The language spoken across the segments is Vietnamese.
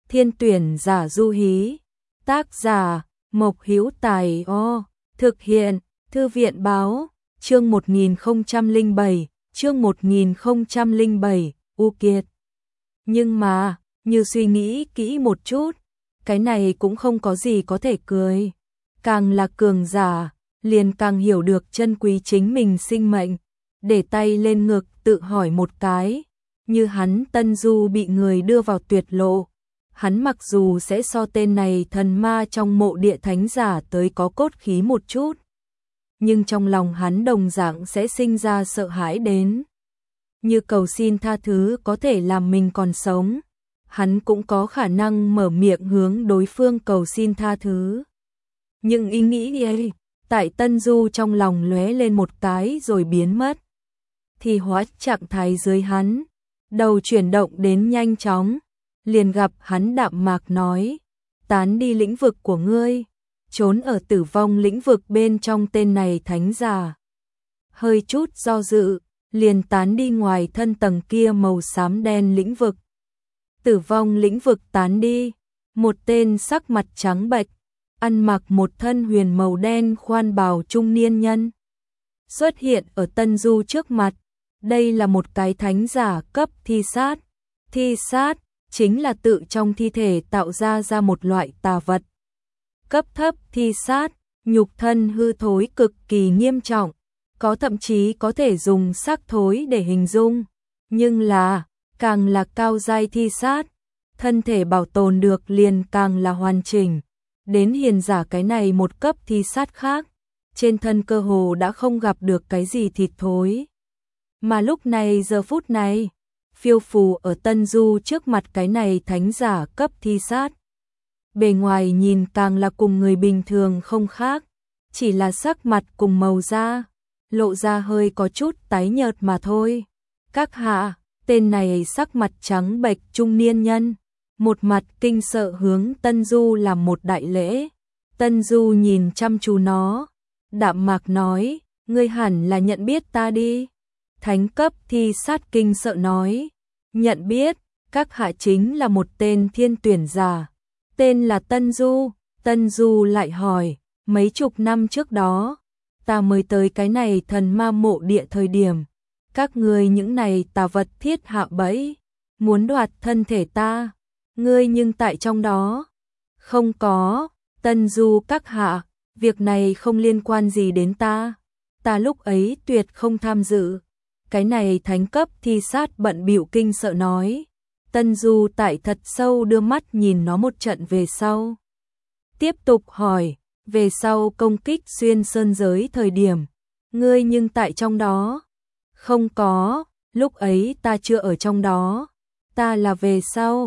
Thiên tuyển giả du hí. Tác giả Mộc Hữu Tài. Thực hiện Thư viện báo. Chương 1007, chương 1007, U Kiệt. Nhưng mà, như suy nghĩ kỹ một chút, cái này cũng không có gì có thể cười. Càng là cường giả, liền càng hiểu được trân quý chính mình sinh mệnh. Để tay lên ngực tự hỏi một cái, như hắn Tân Du bị người đưa vào tuyệt lộ. Hắn mặc dù sẽ so tên này thần ma trong mộ địa thánh giả tới có cốt khí một chút, nhưng trong lòng hắn đồng dạng sẽ sinh ra sợ hãi đến. Như cầu xin tha thứ có thể làm mình còn sống, hắn cũng có khả năng mở miệng hướng đối phương cầu xin tha thứ. Nhưng ý nghĩ ấy, tại Tân Du trong lòng lóe lên một cái rồi biến mất. Thì hóa trạng thái dưới hắn, đầu chuyển động đến nhanh chóng, liền gặp hắn đạm mạc nói, tán đi lĩnh vực của ngươi, trốn ở tử vong lĩnh vực bên trong tên này thánh giả. Hơi chút do dự, liền tán đi ngoài thân tầng kia màu xám đen lĩnh vực. Tử vong lĩnh vực tán đi, một tên sắc mặt trắng bệch, ăn mặc một thân huyền màu đen khoan bào trung niên nhân xuất hiện ở Tân Du trước mặt. Đây là một cái thánh giả cấp thi sát. Thi sát chính là tự trong thi thể tạo ra một loại tà vật. Cấp thấp thi sát, nhục thân hư thối cực kỳ nghiêm trọng, có thậm chí có thể dùng xác thối để hình dung. Nhưng là, càng là cao giai thi sát, thân thể bảo tồn được liền càng là hoàn chỉnh. Đến hiền giả cái này một cấp thi sát khác, trên thân cơ hồ đã không gặp được cái gì thịt thối. Mà lúc này giờ phút này, phiêu phù ở Tân Du trước mặt cái này thánh giả cấp thi sát. Bề ngoài nhìn càng là cùng người bình thường không khác, chỉ là sắc mặt cùng màu da, lộ ra hơi có chút tái nhợt mà thôi. Các hạ, tên này sắc mặt trắng bệch trung niên nhân, một mặt kinh sợ hướng Tân Du làm một đại lễ. Tân Du nhìn chăm chú nó, đạm mạc nói, ngươi hẳn là nhận biết ta đi. Thánh cấp thi sát kinh sợ nói, nhận biết, các hạ chính là một tên thiên tuyển giả, tên là Tân Du. Tân Du lại hỏi, mấy chục năm trước đó, ta mới tới cái này thần ma mộ địa thời điểm, các ngươi những này tà vật thiết hạ bẫy, muốn đoạt thân thể ta, ngươi nhưng tại trong đó. Không có, Tân Du các hạ, việc này không liên quan gì đến ta lúc ấy tuyệt không tham dự. Cái này thánh cấp thi sát bận bịu kinh sợ nói. Tân Du tại thật sâu đưa mắt nhìn nó một trận về sau. Tiếp tục hỏi, về sau công kích xuyên sơn giới thời điểm, ngươi nhưng tại trong đó. Không có, lúc ấy ta chưa ở trong đó, ta là về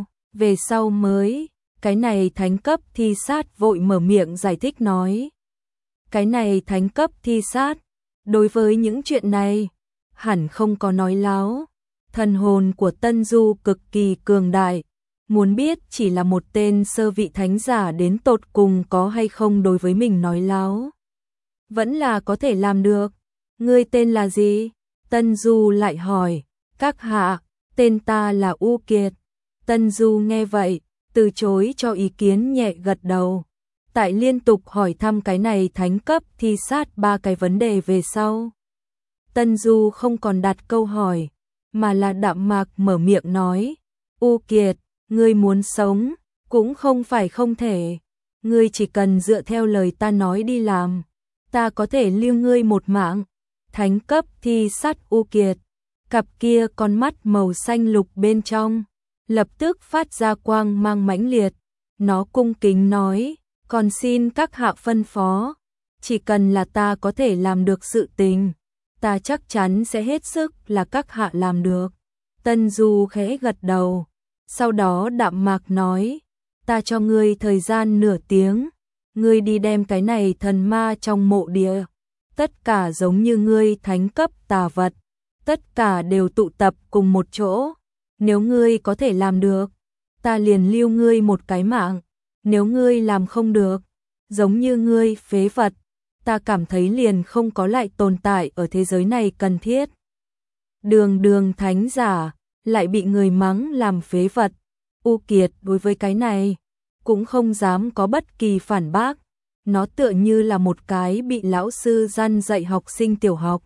sau mới. Cái này thánh cấp thi sát vội mở miệng giải thích nói. Cái này thánh cấp thi sát, đối với những chuyện này, hẳn không có nói láo. Thần hồn của Tân Du cực kỳ cường đại, muốn biết chỉ là một tên sơ vị thánh giả đến tột cùng có hay không đối với mình nói láo. Vẫn là có thể làm được. Ngươi tên là gì? Tân Du lại hỏi. Các hạ, tên ta là U Kiệt. Tân Du nghe vậy, từ chối cho ý kiến nhẹ gật đầu. Tại liên tục hỏi thăm cái này thánh cấp thi sát 3 cái vấn đề về sau, Tân Du không còn đặt câu hỏi, mà là đạm mạc mở miệng nói, U Kiệt, ngươi muốn sống, cũng không phải không thể. Ngươi chỉ cần dựa theo lời ta nói đi làm, ta có thể lưu ngươi một mạng. Thánh cấp thi sát U Kiệt, cặp kia con mắt màu xanh lục bên trong, lập tức phát ra quang mang mãnh liệt. Nó cung kính nói, còn xin các hạ phân phó, chỉ cần là ta có thể làm được sự tình, ta chắc chắn sẽ hết sức là các hạ làm được. Tân Du khẽ gật đầu, sau đó đạm mạc nói, ta cho ngươi thời gian nửa tiếng, ngươi đi đem cái này thần ma trong mộ địa, tất cả giống như ngươi thánh cấp tà vật, tất cả đều tụ tập cùng một chỗ. Nếu ngươi có thể làm được, ta liền lưu ngươi một cái mạng. Nếu ngươi làm không được, giống như ngươi phế vật, ta cảm thấy liền không có lại tồn tại ở thế giới này cần thiết. Đường thánh giả, lại bị người mắng làm phế vật. U Kiệt đối với cái này cũng không dám có bất kỳ phản bác, nó tựa như là một cái bị lão sư răn dạy học sinh tiểu học.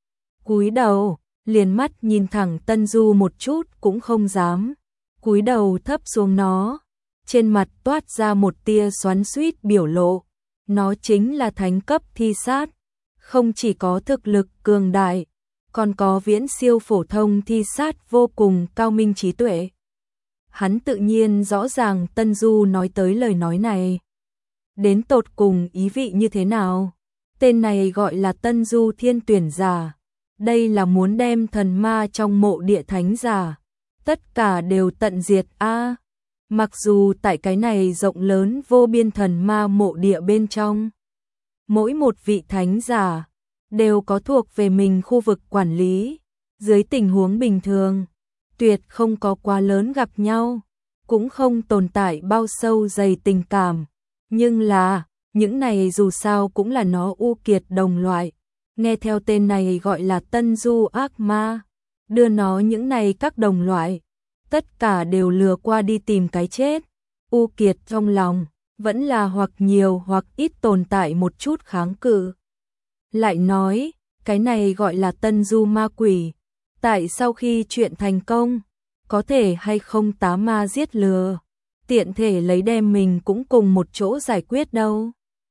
Cúi đầu, liền mắt nhìn thẳng Tân Du một chút cũng không dám, cúi đầu thấp xuống nó, trên mặt toát ra một tia xoắn xuýt biểu lộ, nó chính là thánh cấp thi sát, không chỉ có thực lực cường đại, còn có viễn siêu phổ thông thi sát vô cùng cao minh trí tuệ. Hắn tự nhiên rõ ràng Tân Du nói tới lời nói này đến tột cùng ý vị như thế nào. Tên này gọi là Tân Du Thiên Tuyển Giả, đây là muốn đem thần ma trong mộ địa thánh giả tất cả đều tận diệt a. Mặc dù tại cái này rộng lớn vô biên thần ma mộ địa bên trong, mỗi một vị thánh giả đều có thuộc về mình khu vực quản lý, dưới tình huống bình thường tuyệt không có quá lớn gặp nhau, cũng không tồn tại bao sâu dày tình cảm, nhưng là những này dù sao cũng là nó U Kiệt đồng loại, nghe theo tên này gọi là Tân Du ác ma, đưa nó những này các đồng loại tất cả đều lừa qua đi tìm cái chết. U Kiệt trong lòng vẫn là hoặc nhiều hoặc ít tồn tại một chút kháng cự. Lại nói, cái này gọi là Tân Du ma quỷ, tại sau khi chuyện thành công, có thể hay không tá ma giết lừa, tiện thể lấy đem mình cũng cùng một chỗ giải quyết đâu.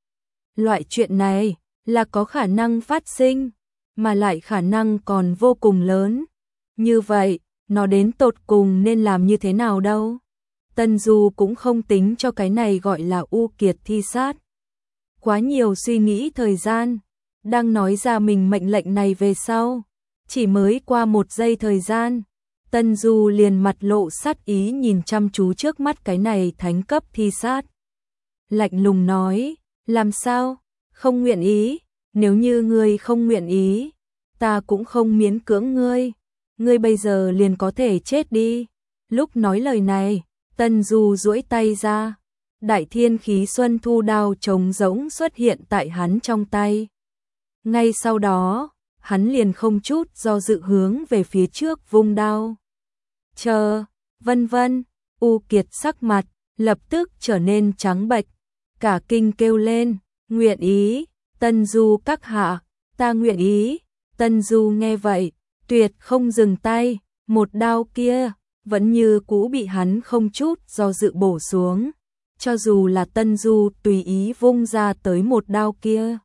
Loại chuyện này là có khả năng phát sinh, mà lại khả năng còn vô cùng lớn. Như vậy, nó đến tột cùng nên làm như thế nào đâu? Tân Du cũng không tính cho cái này gọi là U Kiệt thi sát. Quá nhiều suy nghĩ thời gian, đang nói ra mình mệnh lệnh này về sau. Chỉ mới qua một giây thời gian, Tân Du liền mặt lộ sát ý nhìn chăm chú trước mắt cái này thánh cấp thi sát. Lạnh lùng nói, làm sao, không nguyện ý, nếu như ngươi không nguyện ý, ta cũng không miễn cưỡng ngươi, ngươi bây giờ liền có thể chết đi. Lúc nói lời này, Tân Du duỗi tay ra, đại thiên khí xuân thu đao trống rỗng xuất hiện tại hắn trong tay. Ngay sau đó, hắn liền không chút do dự hướng về phía trước vung đao. Chờ, vân vân, U Kiệt sắc mặt lập tức trở nên trắng bệch, cả kinh kêu lên, nguyện ý, Tân Du các hạ, ta nguyện ý. Tân Du nghe vậy, tuyệt không dừng tay, một đao kia vẫn như cũ bị hắn không chút do dự bổ xuống, cho dù là Tân Du tùy ý vung ra tới một đao kia,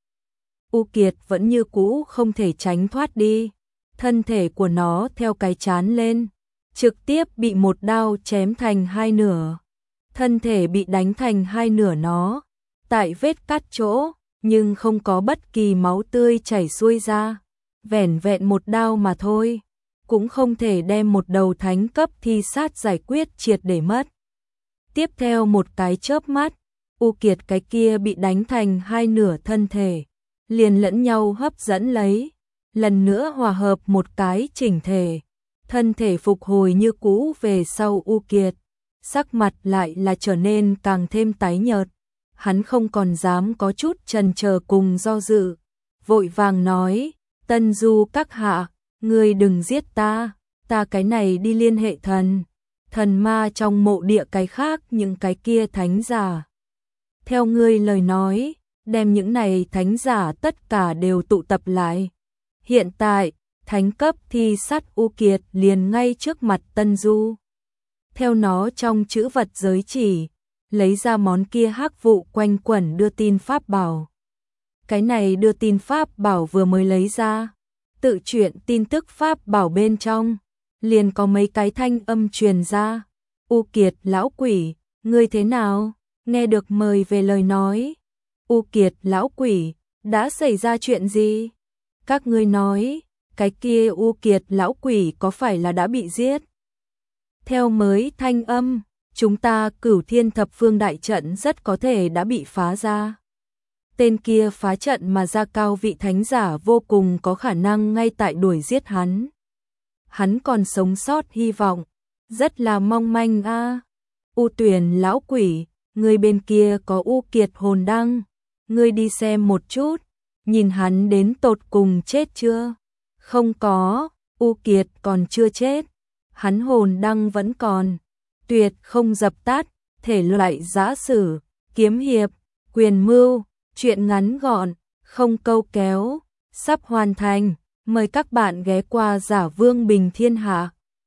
U Kiệt vẫn như cũ không thể tránh thoát đi, thân thể của nó theo cái chán lên, trực tiếp bị một đao chém thành hai nửa, thân thể bị đánh thành hai nửa nó, tại vết cắt chỗ, nhưng không có bất kỳ máu tươi chảy xuôi ra, vẻn vẹn một đao mà thôi, cũng không thể đem một đầu thánh cấp thi sát giải quyết triệt để mất. Tiếp theo một cái chớp mắt, U Kiệt cái kia bị đánh thành hai nửa thân thể, liền lẫn nhau hấp dẫn lấy, lần nữa hòa hợp một cái chỉnh thể, thân thể phục hồi như cũ về sau U Kiệt, sắc mặt lại là trở nên càng thêm tái nhợt, hắn không còn dám có chút chần chờ cùng do dự, vội vàng nói, Tân Du các hạ, ngươi đừng giết ta, ta cái này đi liên hệ thần ma trong mộ địa cái khác những cái kia thánh giả. Theo ngươi lời nói, đem những này thánh giả tất cả đều tụ tập lại. Hiện tại, thánh cấp thi sát U Kiệt liền ngay trước mặt Tân Du. Theo nó trong chữ vật giới chỉ, lấy ra món kia hắc vụ quanh quẩn đưa tin pháp bảo. Cái này đưa tin pháp bảo vừa mới lấy ra, tự truyện tin tức pháp bảo bên trong, liền có mấy cái thanh âm truyền ra. U Kiệt lão quỷ, ngươi thế nào? Nghe được mời về lời nói. U Kiệt lão quỷ, đã xảy ra chuyện gì? Các ngươi nói, cái kia U Kiệt lão quỷ có phải là đã bị giết? Theo mới thanh âm, chúng ta Cửu Thiên Thập Phương đại trận rất có thể đã bị phá ra. Tên kia phá trận mà ra cao vị thánh giả vô cùng có khả năng ngay tại đuổi giết hắn. Hắn còn sống sót hy vọng, rất là mong manh a. U Tuyển lão quỷ, người bên kia có U Kiệt hồn đăng, ngươi đi xem một chút, nhìn hắn đến tột cùng chết chưa? Không có, U Kiệt còn chưa chết, hắn hồn đăng vẫn còn. tuyệt không dập tắt, thể loại giã sử, kiếm hiệp, quyền mưu, truyện ngắn gọn, không câu kéo, sắp hoàn thành. Mời các bạn ghé qua Giả Vương Bình Thiên Hạ.